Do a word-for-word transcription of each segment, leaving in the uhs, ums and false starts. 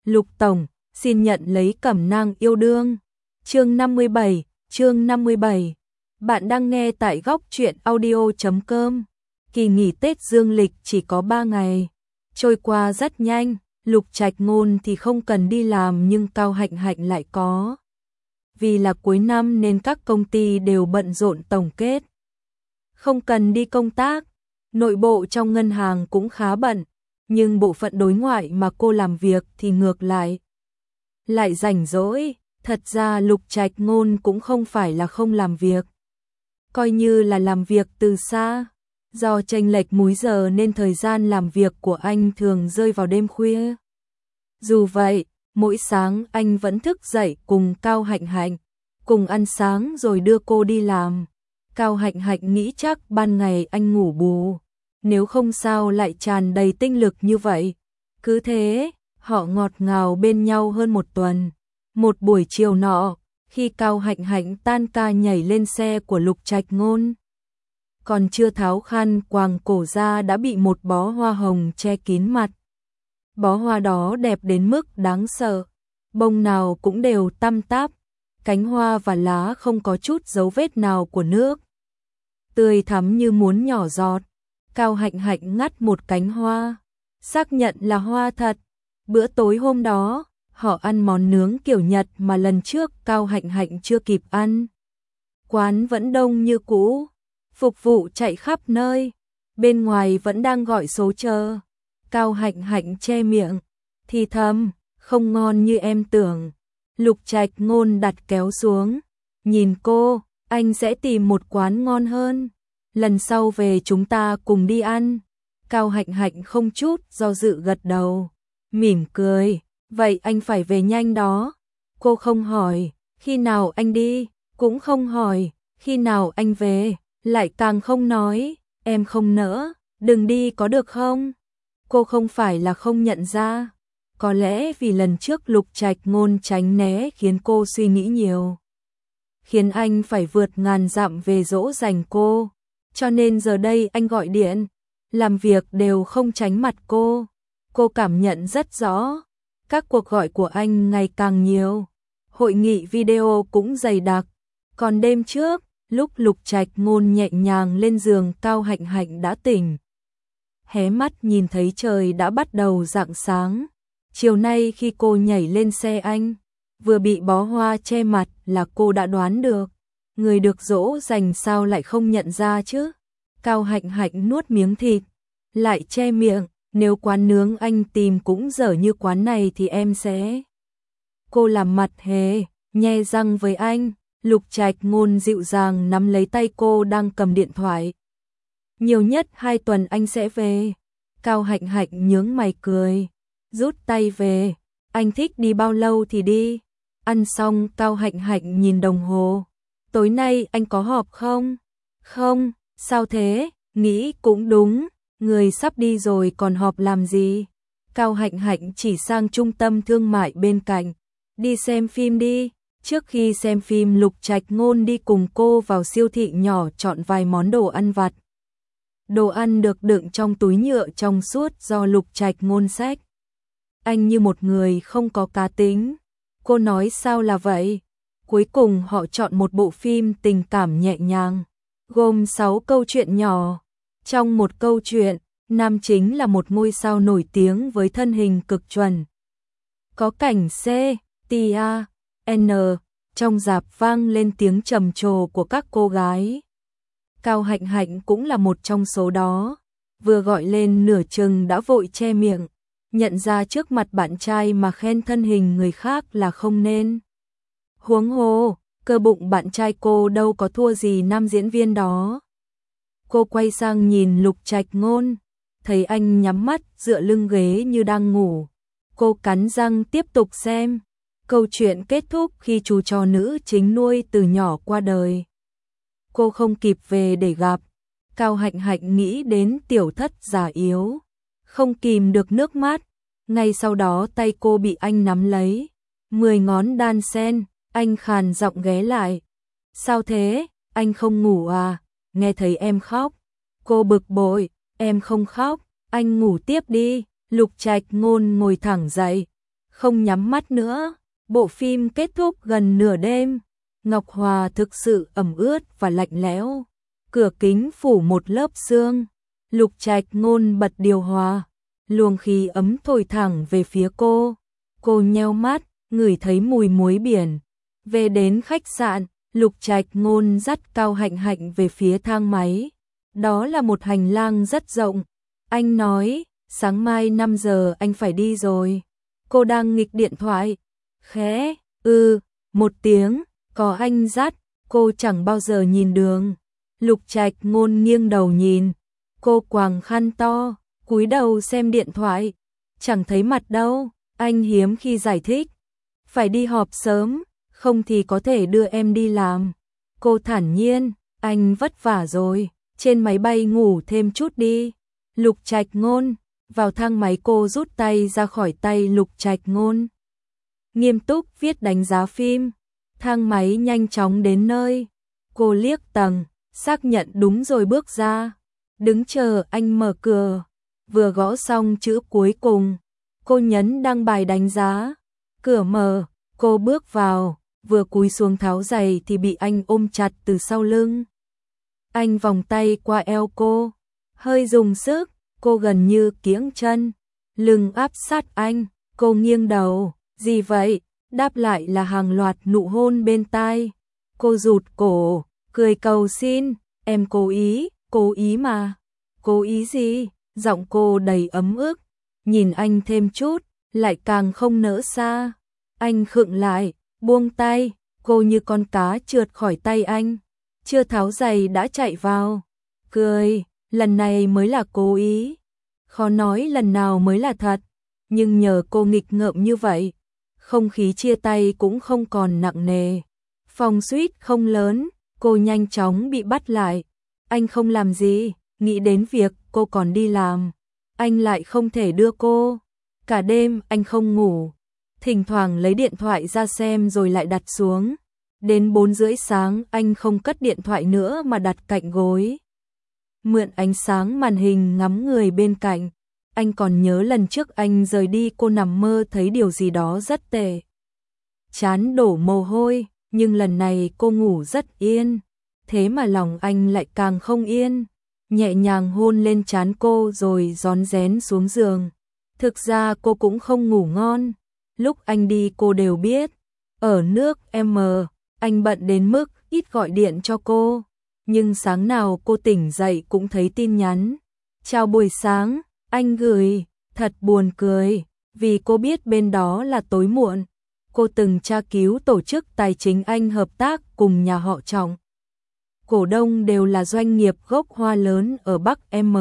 Lục Tổng, xin nhận lấy cẩm nang yêu đương. Chương năm mươi bảy, chương năm mươi bảy. Bạn đang nghe tại góc truyện audio chấm com. Kỳ nghỉ Tết dương lịch chỉ có ba ngày. Trôi qua rất nhanh, Lục Trạch Ngôn thì không cần đi làm nhưng Cao Hạnh Hạnh lại có. Vì là cuối năm nên các công ty đều bận rộn tổng kết. Không cần đi công tác, nội bộ trong ngân hàng cũng khá bận, nhưng bộ phận đối ngoại mà cô làm việc thì ngược lại. Lại rảnh rỗi, thật ra Lục Trạch Ngôn cũng không phải là không làm việc. Coi như là làm việc từ xa, do chênh lệch múi giờ nên thời gian làm việc của anh thường rơi vào đêm khuya. Dù vậy, mỗi sáng anh vẫn thức dậy cùng Cao Hạnh Hạnh, cùng ăn sáng rồi đưa cô đi làm. Cao Hạnh Hạnh nghĩ chắc ban ngày anh ngủ bù, nếu không sao lại tràn đầy tinh lực như vậy. Cứ thế, họ ngọt ngào bên nhau hơn một tuần. Một buổi chiều nọ, khi Cao Hạnh Hạnh tan ca nhảy lên xe của Lục Trạch Ngôn, còn chưa tháo khăn quàng cổ ra đã bị một bó hoa hồng che kín mặt. Bó hoa đó đẹp đến mức đáng sợ, bông nào cũng đều tăm táp, cánh hoa và lá không có chút dấu vết nào của nước. Tươi thắm như muốn nhỏ giọt. Cao Hạnh Hạnh ngắt một cánh hoa, xác nhận là hoa thật. Bữa tối hôm đó, họ ăn món nướng kiểu Nhật mà lần trước Cao Hạnh Hạnh chưa kịp ăn. Quán vẫn đông như cũ, phục vụ chạy khắp nơi, bên ngoài vẫn đang gọi số chờ. Cao Hạnh Hạnh che miệng, thì thầm, không ngon như em tưởng. Lục Trạch Ngôn đặt kéo xuống, nhìn cô, anh sẽ tìm một quán ngon hơn. Lần sau về chúng ta cùng đi ăn. Cao Hạnh Hạnh không chút do dự gật đầu, mỉm cười, vậy anh phải về nhanh đó. Cô không hỏi, khi nào anh đi, cũng không hỏi, khi nào anh về, lại càng không nói, em không nỡ, đừng đi có được không? Cô không phải là không nhận ra, có lẽ vì lần trước Lục Trạch Ngôn tránh né khiến cô suy nghĩ nhiều, khiến anh phải vượt ngàn dặm về dỗ dành cô, cho nên giờ đây anh gọi điện, làm việc đều không tránh mặt cô. Cô cảm nhận rất rõ, các cuộc gọi của anh ngày càng nhiều, hội nghị video cũng dày đặc. Còn đêm trước, lúc Lục Trạch Ngôn nhẹ nhàng lên giường, Cao Hạnh Hạnh đã tỉnh. Hé mắt nhìn thấy trời đã bắt đầu rạng sáng. Chiều nay khi cô nhảy lên xe anh, vừa bị bó hoa che mặt là cô đã đoán được. Người được dỗ dành sao lại không nhận ra chứ? Cao Hạnh Hạnh nuốt miếng thịt, lại che miệng, nếu quán nướng anh tìm cũng dở như quán này thì em sẽ... Cô làm mặt hề, nhe răng với anh. Lục Trạch Ngôn dịu dàng nắm lấy tay cô đang cầm điện thoại. Nhiều nhất hai tuần anh sẽ về. Cao Hạnh Hạnh nhướng mày cười, rút tay về. Anh thích đi bao lâu thì đi. Ăn xong Cao Hạnh Hạnh nhìn đồng hồ. Tối nay anh có họp không? Không, sao thế? Nghĩ cũng đúng, người sắp đi rồi còn họp làm gì? Cao Hạnh Hạnh chỉ sang trung tâm thương mại bên cạnh. Đi xem phim đi. Trước khi xem phim, Lục Trạch Ngôn đi cùng cô vào siêu thị nhỏ chọn vài món đồ ăn vặt. Đồ ăn được đựng trong túi nhựa trong suốt do Lục Trạch Ngôn xách. Anh như một người không có cá tính. Cô nói sao là vậy? Cuối cùng họ chọn một bộ phim tình cảm nhẹ nhàng, gồm sáu câu chuyện nhỏ. Trong một câu chuyện, nam chính là một ngôi sao nổi tiếng với thân hình cực chuẩn. Có cảnh C, T, A, N, trong rạp vang lên tiếng trầm trồ của các cô gái. Cao Hạnh Hạnh cũng là một trong số đó, vừa gọi lên nửa chừng đã vội che miệng, nhận ra trước mặt bạn trai mà khen thân hình người khác là không nên. Huống hồ, cơ bụng bạn trai cô đâu có thua gì nam diễn viên đó. Cô quay sang nhìn Lục Trạch Ngôn, thấy anh nhắm mắt dựa lưng ghế như đang ngủ. Cô cắn răng tiếp tục xem. Câu chuyện kết thúc khi chú chó nữ chính nuôi từ nhỏ qua đời. Cô không kịp về để gặp. Cao Hạnh Hạnh nghĩ đến tiểu thất già yếu, không kìm được nước mắt. Ngay sau đó tay cô bị anh nắm lấy, mười ngón đan sen. Anh khàn giọng ghé lại. Sao thế, anh không ngủ à? Nghe thấy em khóc. Cô bực bội, em không khóc, anh ngủ tiếp đi. Lục Trạch Ngôn ngồi thẳng dậy. không nhắm mắt nữa. Bộ phim kết thúc gần nửa đêm. Ngọc Hòa thực sự ẩm ướt và lạnh lẽo. Cửa kính phủ một lớp sương. Lục Trạch Ngôn bật điều hòa. Luồng khí ấm thổi thẳng về phía cô. Cô nheo mắt, ngửi thấy mùi muối biển. Về đến khách sạn, Lục Trạch Ngôn dắt Cao Hạnh Hạnh về phía thang máy. Đó là một hành lang rất rộng. Anh nói, sáng mai năm giờ anh phải đi rồi. Cô đang nghịch điện thoại. Khẽ, ư, một tiếng, có anh dắt, cô chẳng bao giờ nhìn đường. Lục Trạch Ngôn nghiêng đầu nhìn. Cô quàng khăn to, cúi đầu xem điện thoại. Chẳng thấy mặt đâu, anh hiếm khi giải thích. Phải đi họp sớm, không thì có thể đưa em đi làm. Cô thản nhiên, anh vất vả rồi, trên máy bay ngủ thêm chút đi. Lục Trạch Ngôn, vào thang máy cô rút tay ra khỏi tay Lục Trạch Ngôn. Nghiêm túc viết đánh giá phim, thang máy nhanh chóng đến nơi. Cô liếc tầng, xác nhận đúng rồi bước ra. Đứng chờ anh mở cửa, vừa gõ xong chữ cuối cùng. Cô nhấn đăng bài đánh giá, cửa mở, cô bước vào, vừa cúi xuống tháo giày thì bị anh ôm chặt từ sau lưng. Anh vòng tay qua eo cô, hơi dùng sức, cô gần như kiễng chân, lưng áp sát anh, cô nghiêng đầu, gì vậy? Đáp lại là hàng loạt nụ hôn bên tai. Cô rụt cổ, cười cầu xin, em cố ý, cố ý mà. Cố ý gì? Giọng cô đầy ấm ức, nhìn anh thêm chút, lại càng không nỡ xa. Anh khựng lại, buông tay, cô như con cá trượt khỏi tay anh, chưa tháo giày đã chạy vào. Cười, lần này mới là cố ý. Khó nói lần nào mới là thật, nhưng nhờ cô nghịch ngợm như vậy, không khí chia tay cũng không còn nặng nề. Phòng suite không lớn, cô nhanh chóng bị bắt lại. Anh không làm gì, nghĩ đến việc cô còn đi làm. Anh lại không thể đưa cô. Cả đêm anh không ngủ, thỉnh thoảng lấy điện thoại ra xem rồi lại đặt xuống. Đến bốn rưỡi sáng anh không cất điện thoại nữa mà đặt cạnh gối. Mượn ánh sáng màn hình ngắm người bên cạnh. Anh còn nhớ lần trước anh rời đi cô nằm mơ thấy điều gì đó rất tệ. Chán đổ mồ hôi, nhưng lần này cô ngủ rất yên. Thế mà lòng anh lại càng không yên. Nhẹ nhàng hôn lên trán cô rồi rón rén xuống giường. Thực ra cô cũng không ngủ ngon. Lúc anh đi cô đều biết. Ở nước M, anh bận đến mức ít gọi điện cho cô. Nhưng sáng nào cô tỉnh dậy cũng thấy tin nhắn. Chào buổi sáng, anh gửi, thật buồn cười, vì cô biết bên đó là tối muộn. Cô từng tra cứu tổ chức tài chính anh hợp tác cùng nhà họ Trọng. Cổ đông đều là doanh nghiệp gốc Hoa lớn ở Bắc M.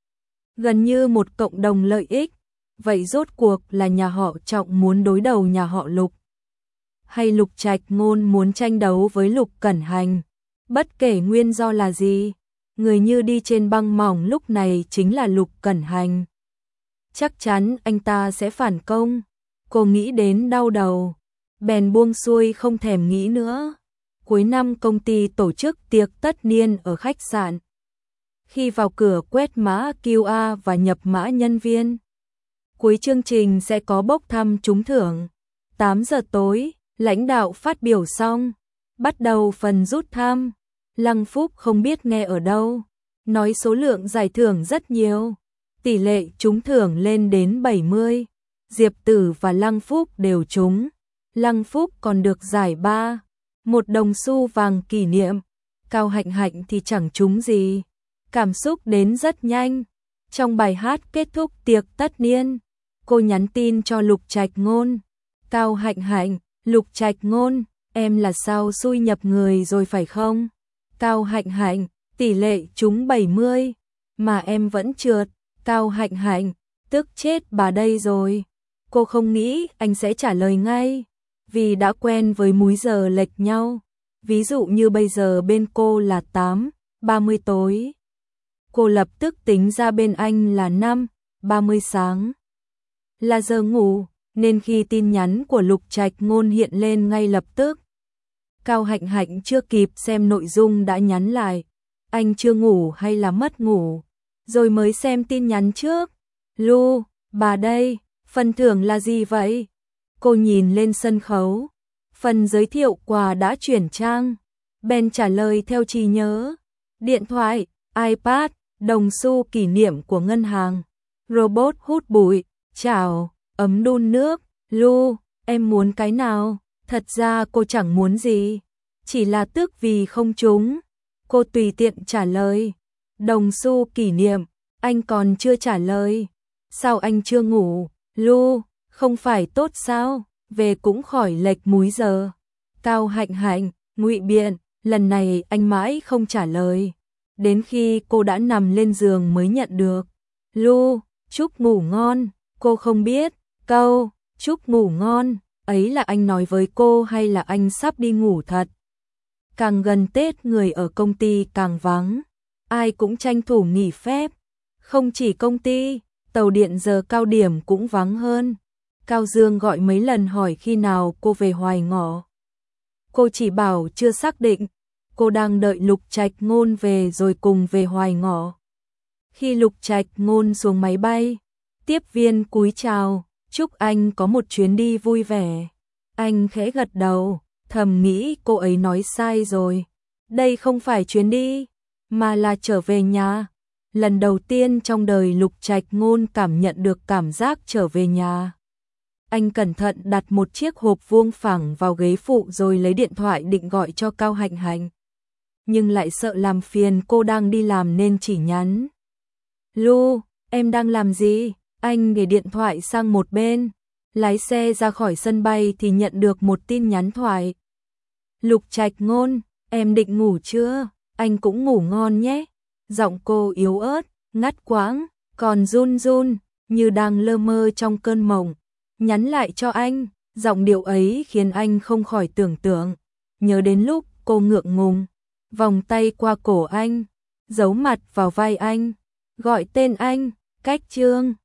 Gần như một cộng đồng lợi ích. Vậy rốt cuộc là nhà họ Trọng muốn đối đầu nhà họ Lục? Hay Lục Trạch Ngôn muốn tranh đấu với Lục Cẩn Hành? Bất kể nguyên do là gì, người như đi trên băng mỏng lúc này chính là Lục Cẩn Hành. Chắc chắn anh ta sẽ phản công. Cô nghĩ đến đau đầu, bèn buông xuôi không thèm nghĩ nữa. Cuối năm công ty tổ chức tiệc tất niên ở khách sạn. Khi vào cửa quét mã quy rờ và nhập mã nhân viên. Cuối chương trình sẽ có bốc thăm trúng thưởng. tám giờ tối, lãnh đạo phát biểu xong, bắt đầu phần rút thăm. Lăng Phúc không biết nghe ở đâu, nói số lượng giải thưởng rất nhiều, tỷ lệ trúng thưởng lên đến bảy mươi. Diệp Tử và Lăng Phúc đều trúng. Lăng Phúc còn được giải ba, một đồng xu vàng kỷ niệm. Cao Hạnh Hạnh thì chẳng trúng gì. Cảm xúc đến rất nhanh. Trong bài hát kết thúc tiệc tất niên, cô nhắn tin cho Lục Trạch Ngôn. Cao Hạnh Hạnh, Lục Trạch Ngôn, em là sao xui nhập người rồi phải không? Cao Hạnh Hạnh, tỷ lệ trúng bảy mươi, mà em vẫn trượt. Cao Hạnh Hạnh, tức chết bà đây rồi. Cô không nghĩ anh sẽ trả lời ngay, vì đã quen với múi giờ lệch nhau. Ví dụ như bây giờ bên cô là tám, ba mươi tối. Cô lập tức tính ra bên anh là năm, ba mươi sáng. Là giờ ngủ, nên khi tin nhắn của Lục Trạch Ngôn hiện lên ngay lập tức. Cao Hạnh Hạnh chưa kịp xem nội dung đã nhắn lại. Anh chưa ngủ hay là mất ngủ? Rồi mới xem tin nhắn trước. Lu, bà đây, phần thưởng là gì vậy? Cô nhìn lên sân khấu. Phần giới thiệu quà đã chuyển trang. Ben trả lời theo trí nhớ. Điện thoại, iPad, đồng xu kỷ niệm của ngân hàng. Robot hút bụi, chảo, ấm đun nước. Lu, em muốn cái nào? Thật ra cô chẳng muốn gì. Chỉ là tức vì không trúng. Cô tùy tiện trả lời. Đồng xu kỷ niệm, anh còn chưa trả lời. Sao anh chưa ngủ? Lu, không phải tốt sao? Về cũng khỏi lệch múi giờ. Cao Hạnh Hạnh, ngụy biện, lần này anh mãi không trả lời. Đến khi cô đã nằm lên giường mới nhận được. Lu, chúc ngủ ngon. Cô không biết, câu, chúc ngủ ngon, ấy là anh nói với cô hay là anh sắp đi ngủ thật? Càng gần Tết người ở công ty càng vắng. Ai cũng tranh thủ nghỉ phép. Không chỉ công ty, tàu điện giờ cao điểm cũng vắng hơn. Cao Dương gọi mấy lần hỏi khi nào cô về Hoài Ngọ. Cô chỉ bảo chưa xác định. Cô đang đợi Lục Trạch Ngôn về rồi cùng về Hoài Ngọ. Khi Lục Trạch Ngôn xuống máy bay, tiếp viên cúi chào, chúc anh có một chuyến đi vui vẻ. Anh khẽ gật đầu, thầm nghĩ cô ấy nói sai rồi. Đây không phải chuyến đi, mà là trở về nhà. Lần đầu tiên trong đời Lục Trạch Ngôn cảm nhận được cảm giác trở về nhà. Anh cẩn thận đặt một chiếc hộp vuông phẳng vào ghế phụ rồi lấy điện thoại định gọi cho Cao Hạnh Hạnh. Nhưng lại sợ làm phiền cô đang đi làm nên chỉ nhắn. Lu, em đang làm gì? Anh để điện thoại sang một bên. Lái xe ra khỏi sân bay thì nhận được một tin nhắn thoại. Lục Trạch Ngôn, em định ngủ chưa? Anh cũng ngủ ngon nhé. Giọng cô yếu ớt, ngắt quãng, còn run run, như đang lơ mơ trong cơn mộng. Nhắn lại cho anh, giọng điệu ấy khiến anh không khỏi tưởng tượng. Nhớ đến lúc cô ngượng ngùng, vòng tay qua cổ anh, giấu mặt vào vai anh, gọi tên anh, Cách Trương.